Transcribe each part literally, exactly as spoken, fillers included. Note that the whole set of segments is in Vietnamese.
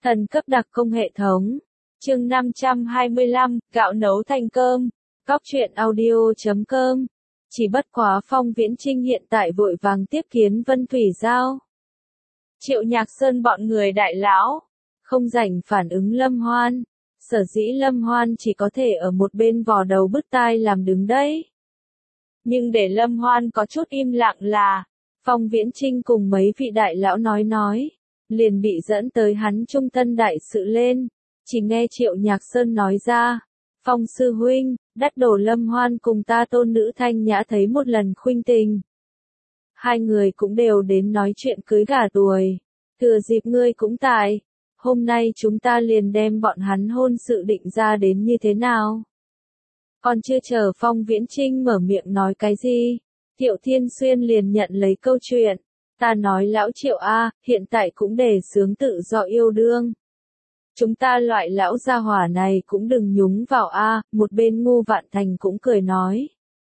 Thần cấp đặc công hệ thống. Chương năm trăm hai mươi lăm, gạo nấu thành cơm. Cóc truyện audio chấm com. Chỉ bất quá Phong Viễn Trinh hiện tại vội vàng tiếp kiến Vân Thủy Giao. Triệu Nhạc Sơn bọn người đại lão, không rảnh phản ứng Lâm Hoan. Sở dĩ Lâm Hoan chỉ có thể ở một bên vò đầu bứt tai làm đứng đấy. Nhưng để Lâm Hoan có chút im lặng là, Phong Viễn Trinh cùng mấy vị đại lão nói nói, liền bị dẫn tới hắn trung tân đại sự lên. Chỉ nghe Triệu Nhạc Sơn nói ra, Phong sư huynh, đắt đổ Lâm Hoan cùng ta tôn nữ Thanh Nhã thấy một lần khuynh tình. Hai người cũng đều đến nói chuyện cưới gả tuổi. Thừa dịp ngươi cũng tại, hôm nay chúng ta liền đem bọn hắn hôn sự định ra đến như thế nào. Còn chưa chờ Phong Viễn Trinh mở miệng nói cái gì, Thiệu Thiên Xuyên liền nhận lấy câu chuyện. Ta nói lão Triệu A, hiện tại cũng đề xướng tự do yêu đương. Chúng ta loại lão gia hỏa này cũng đừng nhúng vào A, một bên Ngô Vạn Thành cũng cười nói.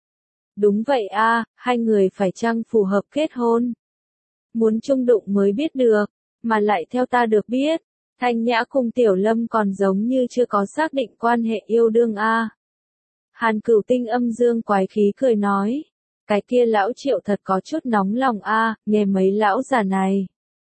Đúng vậy A, hai người phải chăng phù hợp kết hôn. Muốn chung đụng mới biết được, mà lại theo ta được biết, Thanh Nhã cùng Tiểu Lâm còn giống như chưa có xác định quan hệ yêu đương A. Hàn Cửu Tinh âm dương quái khí cười nói. Cái kia lão Triệu thật có chút nóng lòng A, nghe mấy lão già này.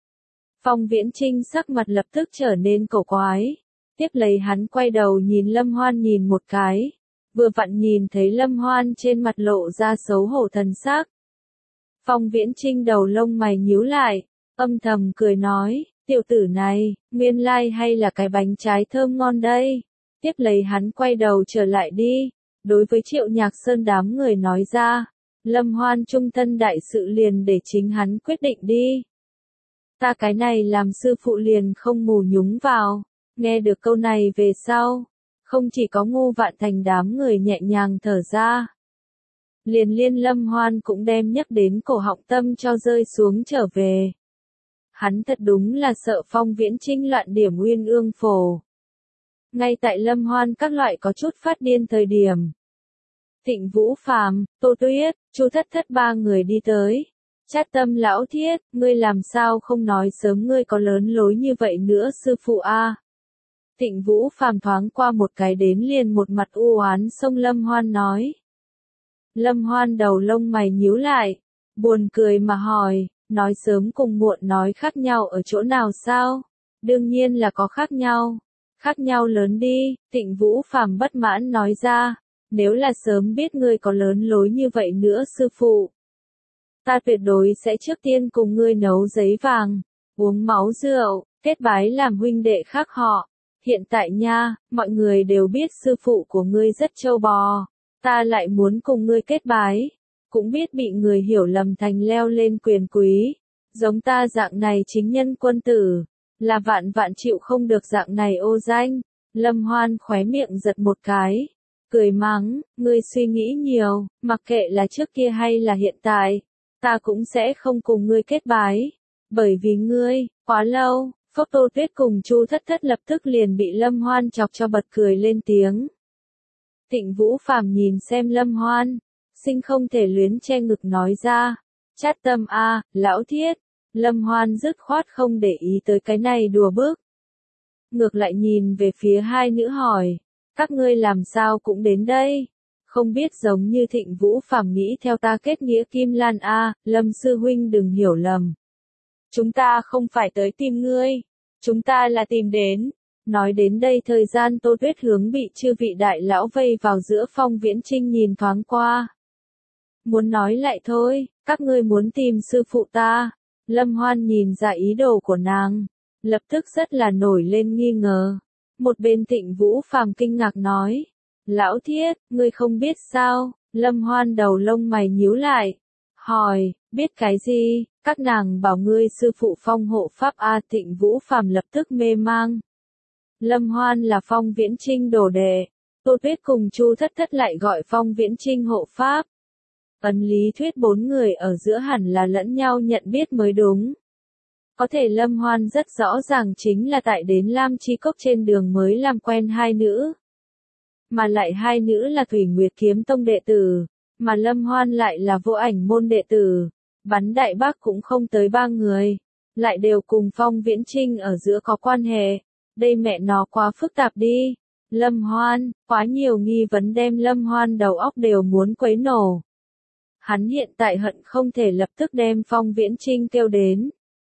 Phong Viễn Trinh sắc mặt lập tức trở nên cổ quái. Tiếp lấy hắn quay đầu nhìn Lâm Hoan nhìn một cái. Vừa vặn nhìn thấy Lâm Hoan trên mặt lộ ra xấu hổ thần sắc. Phong Viễn Trinh đầu lông mày nhíu lại, âm thầm cười nói, tiểu tử này, nguyên lai hay là cái bánh trái thơm ngon đây. Tiếp lấy hắn quay đầu trở lại đi, đối với Triệu Nhạc Sơn đám người nói ra, Lâm Hoan trung thân đại sự liền để chính hắn quyết định đi. Ta cái này làm sư phụ liền không mù nhúng vào. Nghe được câu này về sau, không chỉ có Ngô Vạn Thành đám người nhẹ nhàng thở ra. Liền liên Lâm Hoan cũng đem nhắc đến cổ họng tâm cho rơi xuống trở về. Hắn thật đúng là sợ Phong Viễn Trinh loạn điểm uyên ương phổ. Ngay tại Lâm Hoan các loại có chút phát điên thời điểm. Thịnh Vũ Phàm, Tô Tuyết, Chu Thất Thất ba người đi tới. Chát Tâm lão thiết, ngươi làm sao không nói sớm ngươi có lớn lối như vậy nữa sư phụ a. Thịnh Vũ Phàm thoáng qua một cái đến liền một mặt u oán xông Lâm Hoan nói. Lâm Hoan đầu lông mày nhíu lại, buồn cười mà hỏi, nói sớm cùng muộn nói khác nhau ở chỗ nào sao? Đương nhiên là có khác nhau. Khác nhau lớn đi, Thịnh Vũ Phàm bất mãn nói ra, nếu là sớm biết ngươi có lớn lối như vậy nữa sư phụ. Ta tuyệt đối sẽ trước tiên cùng ngươi nấu giấy vàng, uống máu rượu, kết bái làm huynh đệ khác họ. Hiện tại nha, mọi người đều biết sư phụ của ngươi rất trâu bò, ta lại muốn cùng ngươi kết bái, cũng biết bị người hiểu lầm thành leo lên quyền quý. Giống ta dạng này chính nhân quân tử, là vạn vạn chịu không được dạng này ô danh. Lâm Hoan khóe miệng giật một cái, cười mắng, ngươi suy nghĩ nhiều, mặc kệ là trước kia hay là hiện tại. Ta cũng sẽ không cùng ngươi kết bái, bởi vì ngươi, quá lâu. Phốc Tô Tuyết cùng Chu Thất Thất lập tức liền bị Lâm Hoan chọc cho bật cười lên tiếng. Thịnh Vũ Phàm nhìn xem Lâm Hoan, sinh không thể luyến che ngực nói ra, Chát Tâm a, lão thiết. Lâm Hoan dứt khoát không để ý tới cái này đùa bức. Ngược lại nhìn về phía hai nữ hỏi, các ngươi làm sao cũng đến đây? Không biết giống như Thịnh Vũ Phàm nghĩ theo ta kết nghĩa Kim Lan a, Lâm sư huynh đừng hiểu lầm. Chúng ta không phải tới tìm ngươi, chúng ta là tìm đến. Nói đến đây thời gian Tô Tuyết hướng bị chư vị đại lão vây vào giữa Phong Viễn Trinh nhìn thoáng qua. Muốn nói lại thôi, các ngươi muốn tìm sư phụ ta. Lâm Hoan nhìn ra ý đồ của nàng, lập tức rất là nổi lên nghi ngờ. Một bên Thịnh Vũ Phàm kinh ngạc nói, lão thiết, ngươi không biết sao? Lâm Hoan đầu lông mày nhíu lại, hỏi, biết cái gì? Các nàng bảo ngươi sư phụ Phong hộ pháp a. Thịnh Vũ Phàm lập tức mê mang. Lâm Hoan là Phong Viễn Trinh đồ đệ, Tô Tuyết cùng Chu Thất Thất lại gọi Phong Viễn Trinh hộ pháp. Ấn lý thuyết bốn người ở giữa hẳn là lẫn nhau nhận biết mới đúng. Có thể Lâm Hoan rất rõ ràng chính là tại đến Lam Chi Cốc trên đường mới làm quen hai nữ. Mà lại hai nữ là Thủy Nguyệt Kiếm Tông đệ tử, mà Lâm Hoan lại là Vô Ảnh môn đệ tử. Bắn Đại Bác cũng không tới ba người, lại đều cùng Phong Viễn Trinh ở giữa có quan hệ. Đây mẹ nó quá phức tạp đi. Lâm Hoan, quá nhiều nghi vấn đem Lâm Hoan đầu óc đều muốn quấy nổ. Hắn hiện tại hận không thể lập tức đem Phong Viễn Trinh kêu đến.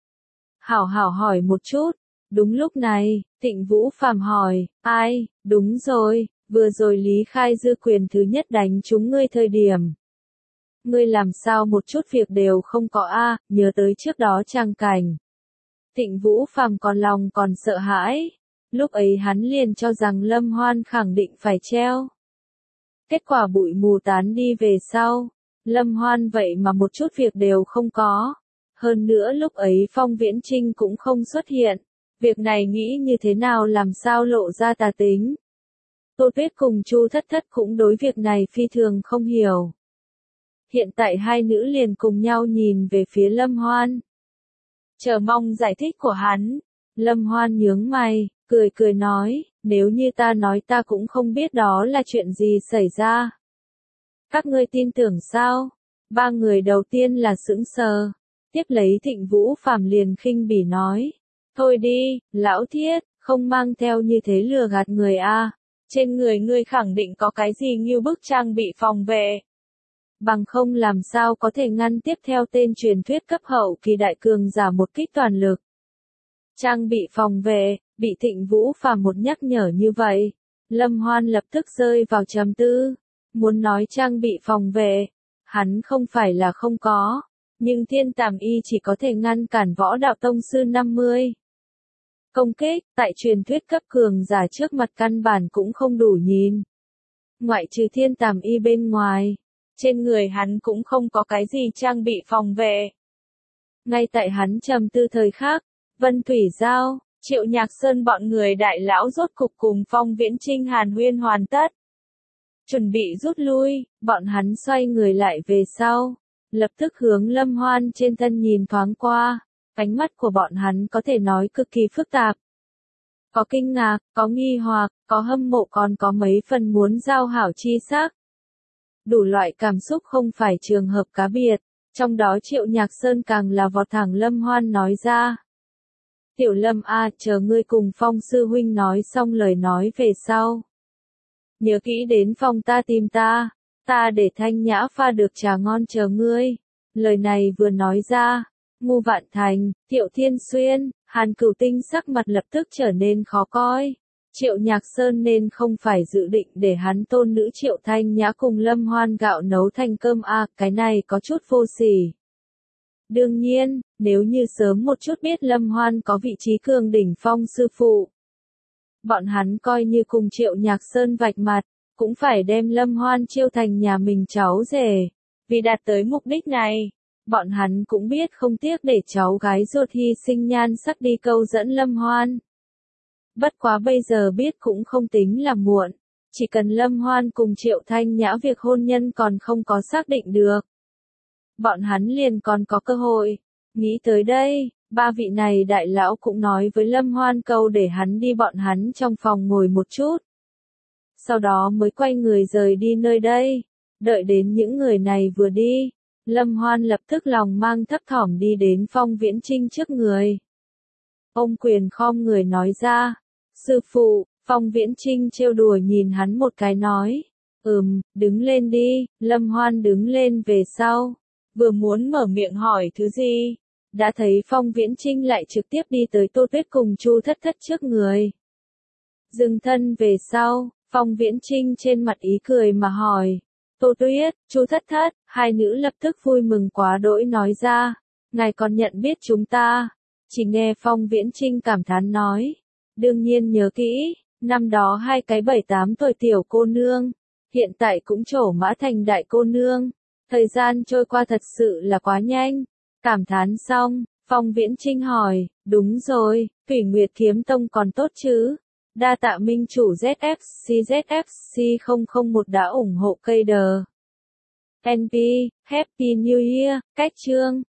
Hảo hảo hỏi một chút. Đúng lúc này, Tịnh Vũ Phàm hỏi, ai, đúng rồi, vừa rồi Lý Khai Dư quyền thứ nhất đánh chúng ngươi thời điểm. Ngươi làm sao một chút việc đều không có a, nhớ tới trước đó trang cảnh. Tịnh Vũ Phàm còn lòng còn sợ hãi. Lúc ấy hắn liền cho rằng Lâm Hoan khẳng định phải treo. Kết quả bụi mù tán đi về sau. Lâm Hoan vậy mà một chút việc đều không có. Hơn nữa lúc ấy Phong Viễn Trinh cũng không xuất hiện. Việc này nghĩ như thế nào làm sao lộ ra tà tính. Tô Tuyết cùng Chu Thất Thất cũng đối việc này phi thường không hiểu. Hiện tại hai nữ liền cùng nhau nhìn về phía Lâm Hoan. Chờ mong giải thích của hắn. Lâm Hoan nhướng mày, cười cười nói, nếu như ta nói ta cũng không biết đó là chuyện gì xảy ra. Các ngươi tin tưởng sao? Ba người đầu tiên là sững sờ. Tiếp lấy Thịnh Vũ Phàm liền khinh bỉ nói. Thôi đi, lão thiết, không mang theo như thế lừa gạt người a. Trên người ngươi khẳng định có cái gì nghiêu bức trang bị phòng vệ. Bằng không làm sao có thể ngăn tiếp theo tên truyền thuyết cấp hậu kỳ đại cường giả một kích toàn lực. Trang bị phòng vệ, bị Thịnh Vũ Phàm một nhắc nhở như vậy. Lâm Hoan lập tức rơi vào trầm tư. Muốn nói trang bị phòng vệ, hắn không phải là không có. Nhưng thiên tàm y chỉ có thể ngăn cản võ đạo tông sư năm mươi. Công kích, tại truyền thuyết cấp cường giả trước mặt căn bản cũng không đủ nhìn. Ngoại trừ thiên tàm y bên ngoài, trên người hắn cũng không có cái gì trang bị phòng vệ. Ngay tại hắn trầm tư thời khắc, Vân Thủy Giao, Triệu Nhạc Sơn bọn người đại lão rốt cục cùng Phong Viễn Trinh hàn huyên hoàn tất. Chuẩn bị rút lui, bọn hắn xoay người lại về sau, lập tức hướng Lâm Hoan trên thân nhìn thoáng qua. Ánh mắt của bọn hắn có thể nói cực kỳ phức tạp. Có kinh ngạc, có nghi hoặc, có hâm mộ còn có mấy phần muốn giao hảo chi sắc. Đủ loại cảm xúc không phải trường hợp cá biệt, trong đó Triệu Nhạc Sơn càng là vọt thẳng Lâm Hoan nói ra. Tiểu Lâm a, chờ ngươi cùng Phong sư huynh nói xong lời nói về sau. Nhớ kỹ đến phòng ta tìm ta, ta để Thanh Nhã pha được trà ngon chờ ngươi. Lời này vừa nói ra. Ngô Vạn Thành, Thiệu Thiên Xuyên, Hàn Cửu Tinh sắc mặt lập tức trở nên khó coi. Triệu Nhạc Sơn nên không phải dự định để hắn tôn nữ Triệu Thanh Nhã cùng Lâm Hoan gạo nấu thành cơm à, cái này có chút vô sỉ. Đương nhiên, nếu như sớm một chút biết Lâm Hoan có vị trí cường đỉnh phong sư phụ. Bọn hắn coi như cùng Triệu Nhạc Sơn vạch mặt, cũng phải đem Lâm Hoan chiêu thành nhà mình cháu rể. Vì đạt tới mục đích này. Bọn hắn cũng biết không tiếc để cháu gái ruột hy sinh nhan sắc đi câu dẫn Lâm Hoan. Bất quá bây giờ biết cũng không tính là muộn. Chỉ cần Lâm Hoan cùng Triệu Thanh Nhã việc hôn nhân còn không có xác định được. Bọn hắn liền còn có cơ hội. Nghĩ tới đây, ba vị này đại lão cũng nói với Lâm Hoan câu để hắn đi bọn hắn trong phòng ngồi một chút. Sau đó mới quay người rời đi nơi đây. Đợi đến những người này vừa đi. Lâm Hoan lập tức lòng mang thấp thỏm đi đến Phong Viễn Trinh trước người. Ông quyền khom người nói ra. Sư phụ, Phong Viễn Trinh trêu đùa nhìn hắn một cái nói. Ừm, đứng lên đi, Lâm Hoan đứng lên về sau. Vừa muốn mở miệng hỏi thứ gì. Đã thấy Phong Viễn Trinh lại trực tiếp đi tới Tô Tuyết cùng Chu Thất Thất trước người. Dừng thân về sau, Phong Viễn Trinh trên mặt ý cười mà hỏi. Tô Tuyết, Chu Thất Thất, hai nữ lập tức vui mừng quá đỗi nói ra. Ngài còn nhận biết chúng ta. Chỉ nghe Phong Viễn Trinh cảm thán nói. Đương nhiên nhớ kỹ, năm đó hai cái bảy tám tuổi tiểu cô nương. Hiện tại cũng trổ mã thành đại cô nương. Thời gian trôi qua thật sự là quá nhanh. Cảm thán xong, Phong Viễn Trinh hỏi. Đúng rồi, Thủy Nguyệt Kiếm Tông còn tốt chứ? Đa tạ minh chủ Z F C Z F C không không một đã ủng hộ cây đờ. en pê, Happy New Year, cách chương.